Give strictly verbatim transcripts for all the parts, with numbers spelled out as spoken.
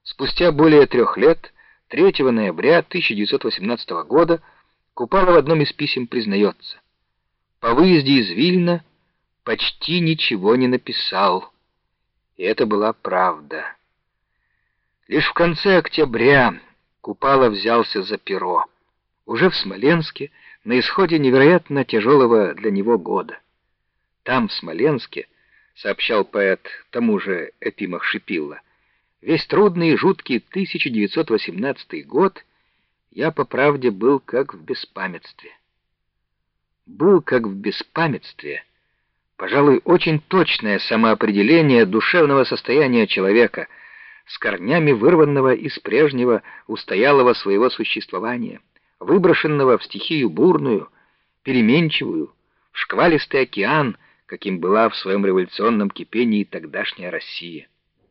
Спустя более трех лет, третьего ноября тысяча девятьсот восемнадцатого года, Купала в одном из писем признается: по выезде из Вильна почти ничего не написал. И это была правда. Лишь в конце октября Купала взялся за перо, уже в Смоленске, на исходе невероятно тяжелого для него года. Там, в Смоленске, сообщал поэт тому же Епимах Шипилла, весь трудный и жуткий тысяча девятьсот восемнадцатый год я, по правде, был как в беспамятстве. Был как в беспамятстве, пожалуй, очень точное самоопределение душевного состояния человека, с корнями вырванного из прежнего устоялого своего существования, выброшенного в стихию бурную, переменчивую, в шквалистый океан, каким была в своем революционном кипении тогдашняя Россия.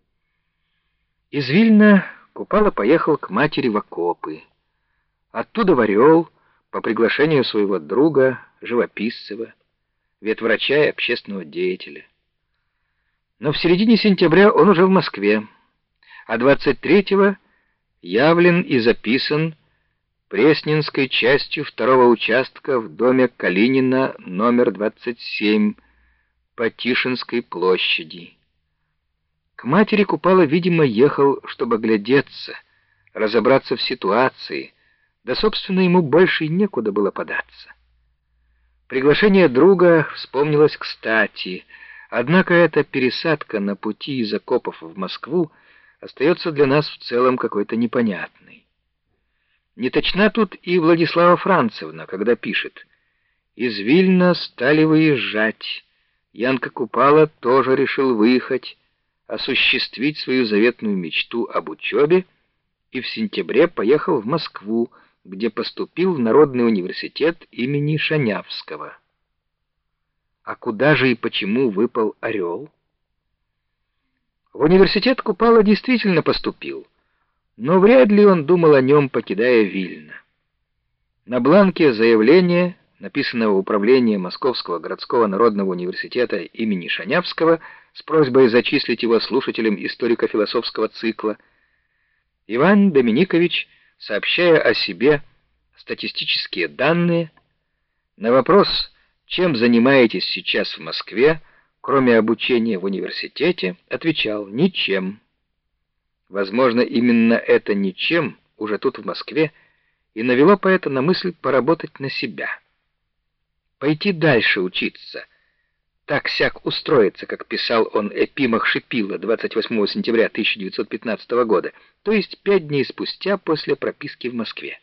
Из Вильна Купала поехал к матери в окопы, оттуда в Орел по приглашению своего друга Живописцева, ветврача и общественного деятеля. Но в середине сентября он уже в Москве, а двадцать третьего явлен и записан Пресненской частью второго участка в доме Калинина номер двадцать семь по Тишинской площади. К матери Купала, видимо, ехал, чтобы глядеться, разобраться в ситуации, да, собственно, ему больше и некуда было податься. Приглашение друга вспомнилось кстати, однако эта пересадка на пути из окопов в Москву остается для нас в целом какой-то непонятной. Не точна тут и Владислава Францевна, когда пишет: «Из Вильна стали выезжать. Янка Купала тоже решил выехать, осуществить свою заветную мечту об учебе, и в сентябре поехал в Москву, где поступил в Народный университет имени Шанявского». А куда же и почему выпал Орел? В университет Купала действительно поступил, но вряд ли он думал о нем, покидая Вильно. На бланке заявления, написанного в управлении Московского городского народного университета имени Шанявского с просьбой зачислить его слушателем историко-философского цикла, Иван Доминикович, сообщая о себе статистические данные, на вопрос, чем занимаетесь сейчас в Москве, кроме обучения в университете, отвечал: ничем. Возможно, именно это «ничем» уже тут, в Москве, и навело поэта на мысль поработать на себя. Пойти дальше учиться, так-сяк устроиться, как писал он Епимах Шипилла двадцать восьмого сентября тысяча девятьсот пятнадцатого года, то есть пять дней спустя после прописки в Москве.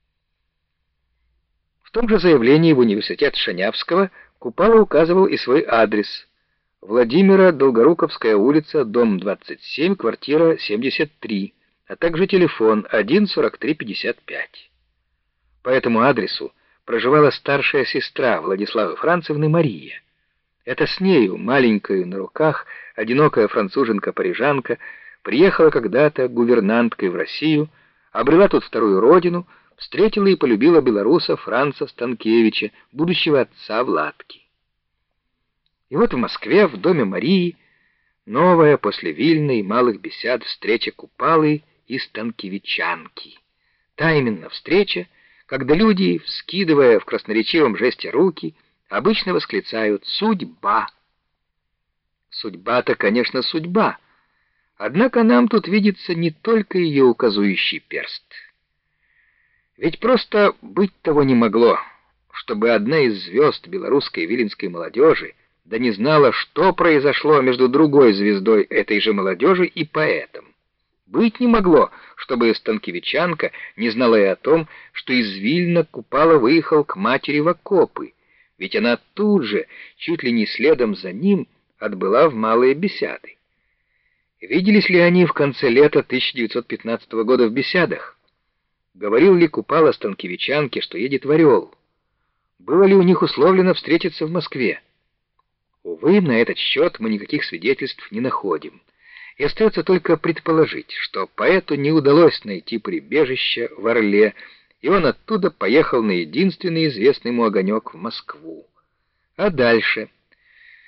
В том же заявлении в университет Шанявского Купала указывал и свой адрес: Владимира Долгоруковская улица, дом двадцать семь, квартира семьдесят три, а также телефон один сорок три пятьдесят пять. По этому адресу проживала старшая сестра Владиславы Францевны Мария. Это с нею, маленькой на руках, одинокая француженка-парижанка, приехала когда-то гувернанткой в Россию, обрела тут вторую родину, встретила и полюбила белоруса Франца Станкевича, будущего отца Владки. И вот в Москве, в доме Марии, новая после Вильна и малых бесед встреча Купалы и станкевичанки. Та именно встреча, когда люди, вскидывая в красноречивом жесте руки, обычно восклицают «Судьба». Судьба-то, конечно, судьба, однако нам тут видится не только ее указующий перст. Ведь просто быть того не могло, чтобы одна из звезд белорусской и виленской молодежи да не знала, что произошло между другой звездой этой же молодежи и поэтом. Быть не могло, чтобы станкевичанка не знала и о том, что из Вильна Купала выехал к матери в окопы, ведь она тут же, чуть ли не следом за ним, отбыла в Малые Бесяды. Виделись ли они в конце лета тысяча девятьсот пятнадцатого года в Бесядах? Говорил ли Купала станкевичанке, что едет в Орел? Было ли у них условлено встретиться в Москве? Увы, на этот счет мы никаких свидетельств не находим, и остается только предположить, что поэту не удалось найти прибежище в Орле, и он оттуда поехал на единственный известный ему огонек в Москву. А дальше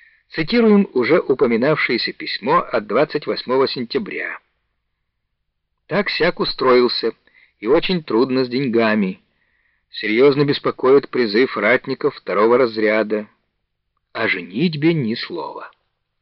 цитируем уже упоминавшееся письмо от двадцать восьмого сентября. Так-сяк устроился, и очень трудно с деньгами. Серьезно беспокоит призыв ратников второго разряда. О женитьбе ни слова.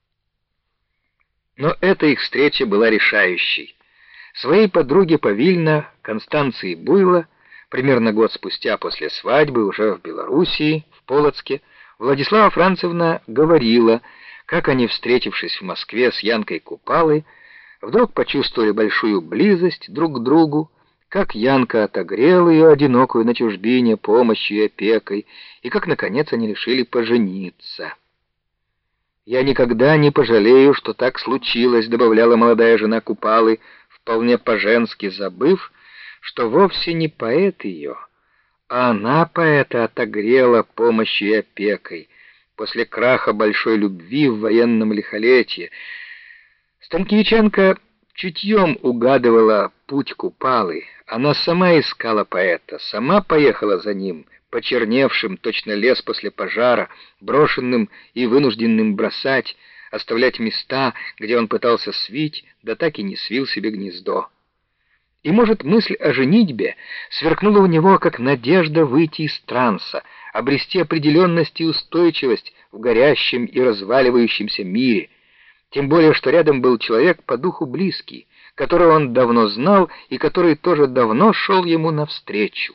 Но эта их встреча была решающей. Своей подруге по Вильно, Констанции Буйло, примерно год спустя после свадьбы, уже в Белоруссии, в Полоцке, Владислава Францевна говорила, как они, встретившись в Москве с Янкой Купалой, вдруг почувствовали большую близость друг к другу, как Янка отогрела ее одинокую на чужбине помощью и опекой, и как, наконец, они решили пожениться. «Я никогда не пожалею, что так случилось», — добавляла молодая жена Купалы, вполне по-женски забыв, что вовсе не поэт ее, а она поэта отогрела помощью и опекой после краха большой любви в военном лихолетье. Станкевиченко чутьем угадывала путь Купалы. Она сама искала поэта, сама поехала за ним, почерневшим, точно лес после пожара, брошенным и вынужденным бросать, оставлять места, где он пытался свить, да так и не свил себе гнездо. И, может, мысль о женитьбе сверкнула у него, как надежда выйти из транса, обрести определенность и устойчивость в горящем и разваливающемся мире, тем более, что рядом был человек по духу близкий, которого он давно знал и который тоже давно шел ему навстречу.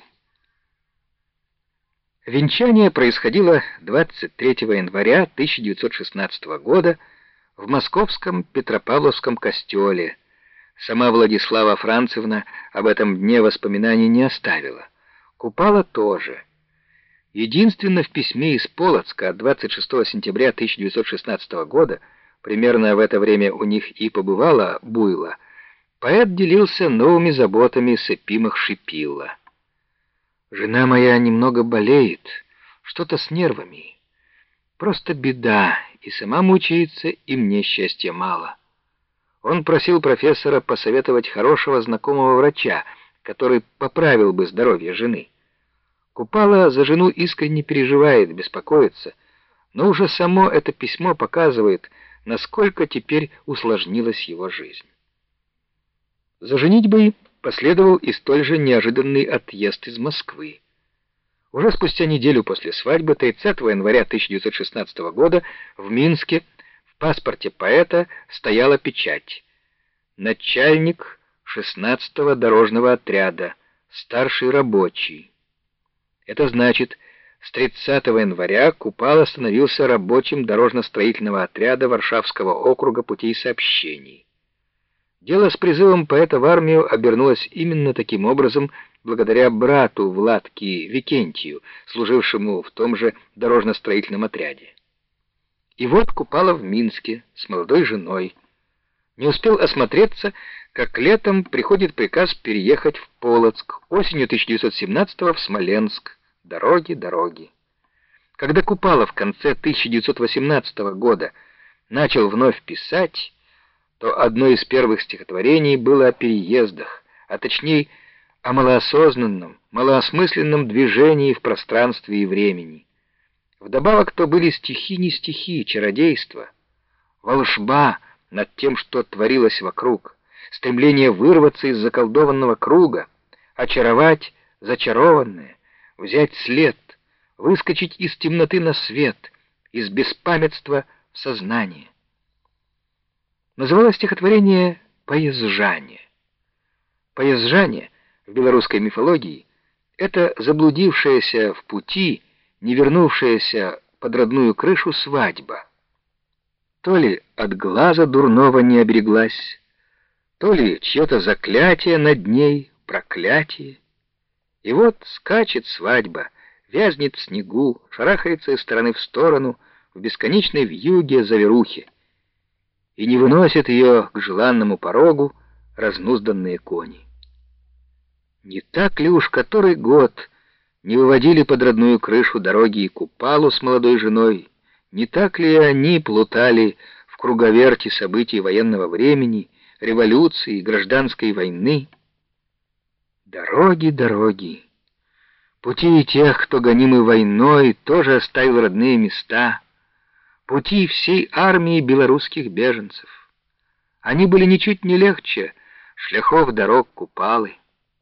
Венчание происходило двадцать третьего января тысяча девятьсот шестнадцатого года в московском Петропавловском костеле. Сама Владислава Францевна об этом дне воспоминаний не оставила. Купала тоже. Единственно в письме из Полоцка от двадцать шестого сентября тысяча девятьсот шестнадцатого года, примерно в это время у них и побывала Буйло, поэт делился новыми заботами с Эпимах-Шипилла. «Жена моя немного болеет, что-то с нервами. Просто беда, и сама мучается, и мне счастья мало». Он просил профессора посоветовать хорошего знакомого врача, который поправил бы здоровье жены. Купала за жену искренне переживает, беспокоится, но уже само это письмо показывает, насколько теперь усложнилась его жизнь. За женитьбой последовал и столь же неожиданный отъезд из Москвы. Уже спустя неделю после свадьбы, тридцатого января тысяча девятьсот шестнадцатого года, в Минске в паспорте поэта стояла печать: «Начальник шестнадцатого дорожного отряда, старший рабочий». Это значит, с тридцатого января Купала становился рабочим дорожно-строительного отряда Варшавского округа путей сообщений. Дело с призывом поэта в армию обернулось именно таким образом, благодаря брату Владки Викентию, служившему в том же дорожно-строительном отряде. И вот Купала в Минске с молодой женой. Не успел осмотреться, как летом приходит приказ переехать в Полоцк, осенью тысяча девятьсот семнадцатого в Смоленск. Дороги, дороги. Когда Купала в конце тысяча девятьсот восемнадцатого года начал вновь писать, то одно из первых стихотворений было о переездах, а точнее о малоосознанном, малоосмысленном движении в пространстве и времени. Вдобавок то были стихи не стихи, чародейство, волшба над тем, что творилось вокруг, стремление вырваться из заколдованного круга, очаровать зачарованное, взять след, выскочить из темноты на свет, из беспамятства в сознание. Называлось стихотворение «Поезжане». Поезжане в белорусской мифологии — это заблудившаяся в пути, не вернувшаяся под родную крышу свадьба. То ли от глаза дурного не обереглась, то ли чье-то заклятие над ней, проклятие. И вот скачет свадьба, вязнет в снегу, шарахается из стороны в сторону, в бесконечной вьюге заверухи, и не выносят ее к желанному порогу разнузданные кони. Не так ли уж который год не выводили под родную крышу дороги и Купалу с молодой женой, не так ли они плутали в круговерти событий военного времени, революции, гражданской войны? Дороги, дороги. Пути тех, кто гонимый войной, тоже оставил родные места. Пути всей армии белорусских беженцев. Они были ничуть не легче шляхов дорог Купалы.